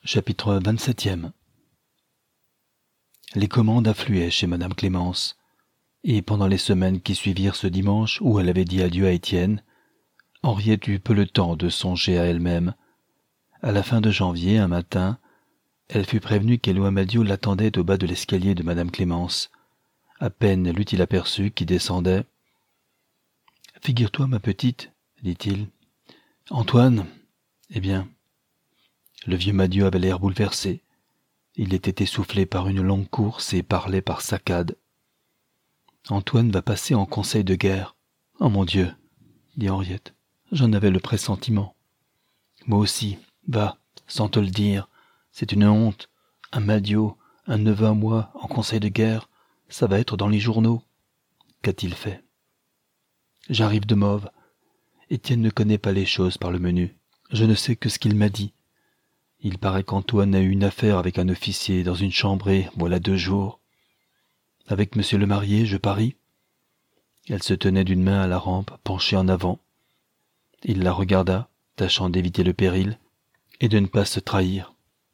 Chapitre 27. Les commandes affluaient chez madame Clémence, et pendant les semaines qui suivirent ce dimanche où elle avait dit adieu à Étienne, Henriette eut peu le temps de songer à elle-même. À la fin de janvier, un matin, elle fut prévenue qu'Éloi Amadio l'attendait au bas de l'escalier de madame Clémence. À peine l'eut-il aperçue qui descendait. « Figure-toi, ma petite, dit-il. Antoine, eh bien. » Le vieux Madieu avait l'air bouleversé. Il était essoufflé par une longue course et parlait par saccades. « Antoine va passer en conseil de guerre. Oh mon Dieu, dit Henriette, j'en avais le pressentiment. Moi aussi, va, sans te le dire, c'est une honte. Un Madieu, un neveu à moi, en conseil de guerre, ça va être dans les journaux. Qu'a-t-il fait? J'arrive de Mauves. Étienne ne connaît pas les choses par le menu. Je ne sais que ce qu'il m'a dit. Il paraît qu'Antoine a eu une affaire avec un officier dans une chambrée, voilà 2 jours. Avec monsieur le marié, je parie. Elle se tenait d'une main à la rampe, penchée en avant. Il la regarda, tâchant d'éviter le péril et de ne pas se trahir.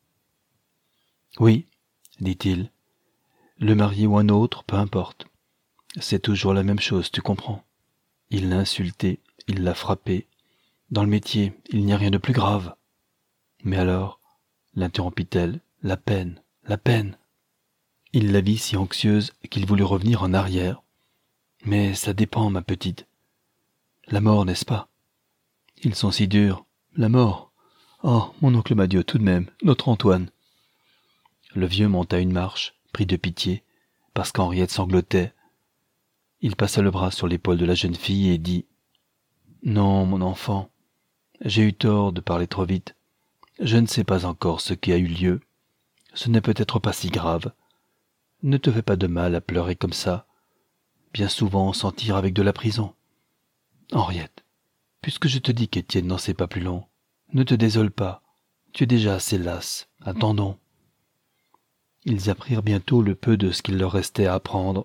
Oui, dit-il, le marié ou un autre, peu importe. C'est toujours la même chose, tu comprends. Il l'a insultée, il l'a frappée. Dans le métier, il n'y a rien de plus grave. Mais alors, l'interrompit-elle, la peine. Il la vit si anxieuse qu'il voulut revenir en arrière. Mais ça dépend, ma petite. La mort, n'est-ce pas? Ils sont si durs. La mort. Oh, mon oncle Madieu, tout de même, notre Antoine. Le vieux monta une marche, pris de pitié, parce qu'Henriette sanglotait. Il passa le bras sur l'épaule de la jeune fille et dit « Non, mon enfant, j'ai eu tort de parler trop vite. Je ne sais pas encore ce qui a eu lieu. Ce n'est peut-être pas si grave. Ne te fais pas de mal à pleurer comme ça. Bien souvent on s'en tire avec de la prison. Henriette, puisque je te dis qu'Étienne n'en sait pas plus long, ne te désole pas. Tu es déjà assez lasse. Attendons. » Ils apprirent bientôt le peu de ce qu'il leur restait à apprendre.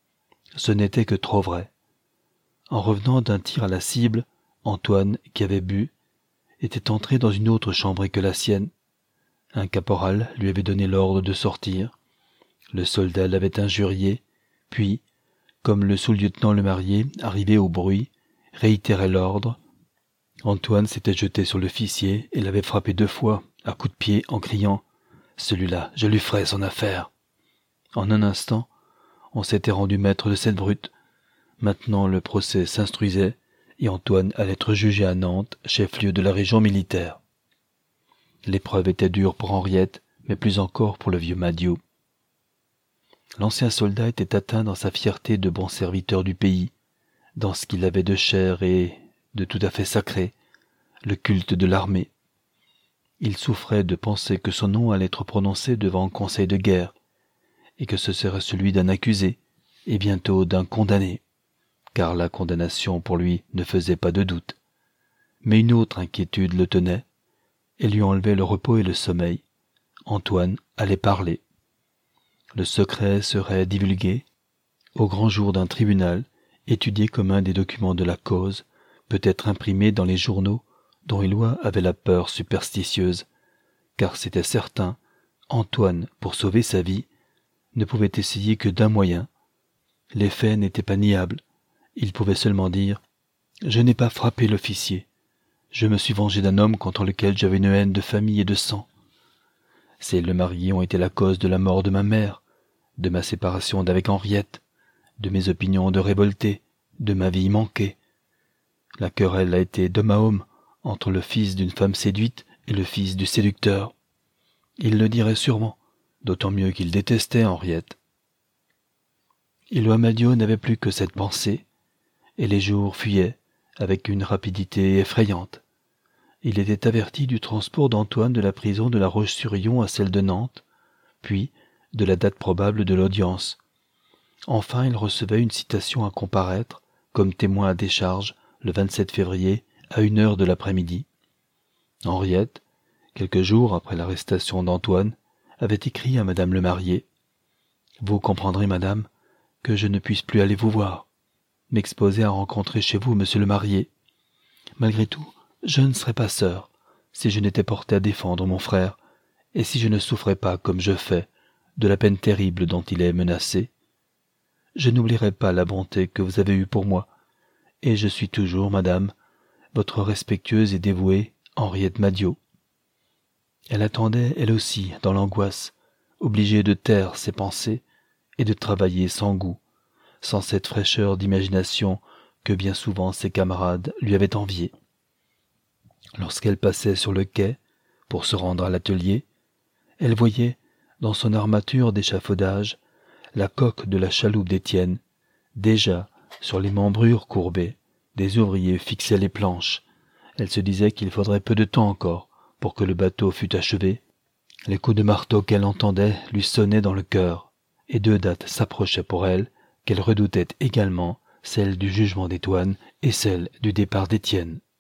Ce n'était que trop vrai. En revenant d'un tir à la cible, Antoine, qui avait bu, était entré dans une autre chambre que la sienne. Un caporal lui avait donné l'ordre de sortir. Le soldat l'avait injurié, puis, comme le sous-lieutenant le marié, arrivé au bruit, réitérait l'ordre, Antoine s'était jeté sur l'officier et l'avait frappé 2 fois, à coups de pied, en criant « Celui-là, je lui ferai son affaire !» En un instant, on s'était rendu maître de cette brute. Maintenant le procès s'instruisait, et Antoine allait être jugé à Nantes, chef-lieu de la région militaire. L'épreuve était dure pour Henriette, mais plus encore pour le vieux Madieu. L'ancien soldat était atteint dans sa fierté de bon serviteur du pays, dans ce qu'il avait de cher et de tout à fait sacré, le culte de l'armée. Il souffrait de penser que son nom allait être prononcé devant un conseil de guerre, et que ce serait celui d'un accusé, et bientôt d'un condamné, car la condamnation pour lui ne faisait pas de doute. Mais une autre inquiétude le tenait, et lui enlevait le repos et le sommeil. Antoine allait parler. Le secret serait divulgué, au grand jour d'un tribunal, étudié comme un des documents de la cause, peut-être imprimé dans les journaux dont Éloi avait la peur superstitieuse, car c'était certain, Antoine, pour sauver sa vie, ne pouvait essayer que d'un moyen. Les faits n'étaient pas niables. Il pouvait seulement dire « Je n'ai pas frappé l'officier. Je me suis vengé d'un homme contre lequel j'avais une haine de famille et de sang. Ces le marié ont été la cause de la mort de ma mère, de ma séparation d'avec Henriette, de mes opinions de révolté, de ma vie manquée. La querelle a été d'homme à homme entre le fils d'une femme séduite et le fils du séducteur. Il le dirait sûrement, d'autant mieux qu'il détestait Henriette. » Éloi Amadio n'avait plus que cette pensée, et les jours fuyaient avec une rapidité effrayante. Il était averti du transport d'Antoine de la prison de la Roche-sur-Yon à celle de Nantes, puis de la date probable de l'audience. Enfin, il recevait une citation à comparaître, comme témoin à décharge, le 27 février, à 1 heure de l'après-midi. Henriette, quelques jours après l'arrestation d'Antoine, avait écrit à madame le marié « Vous comprendrez, madame, que je ne puisse plus aller vous voir, m'exposer à rencontrer chez vous monsieur le marié. Malgré tout, je ne serais pas sœur, si je n'étais portée à défendre mon frère, Et si je ne souffrais pas, comme je fais, de la peine terrible dont il est menacé, je n'oublierai pas la bonté que vous avez eue pour moi, et je suis toujours, madame, votre respectueuse et dévouée Henriette Madiot. Elle attendait, elle aussi, dans l'angoisse, obligée de taire ses pensées et de travailler sans goût, sans cette fraîcheur d'imagination que bien souvent ses camarades lui avaient enviée. Lorsqu'elle passait sur le quai pour se rendre à l'atelier, elle voyait, dans son armature d'échafaudage, la coque de la chaloupe d'Étienne. Déjà, sur les membrures courbées, des ouvriers fixaient les planches. Elle se disait qu'il faudrait peu de temps encore pour que le bateau fût achevé. Les coups de marteau qu'elle entendait lui sonnaient dans le cœur, et deux dates s'approchaient pour elle, qu'elle redoutait également, celle du jugement d'Étoine et celle du départ d'Étienne.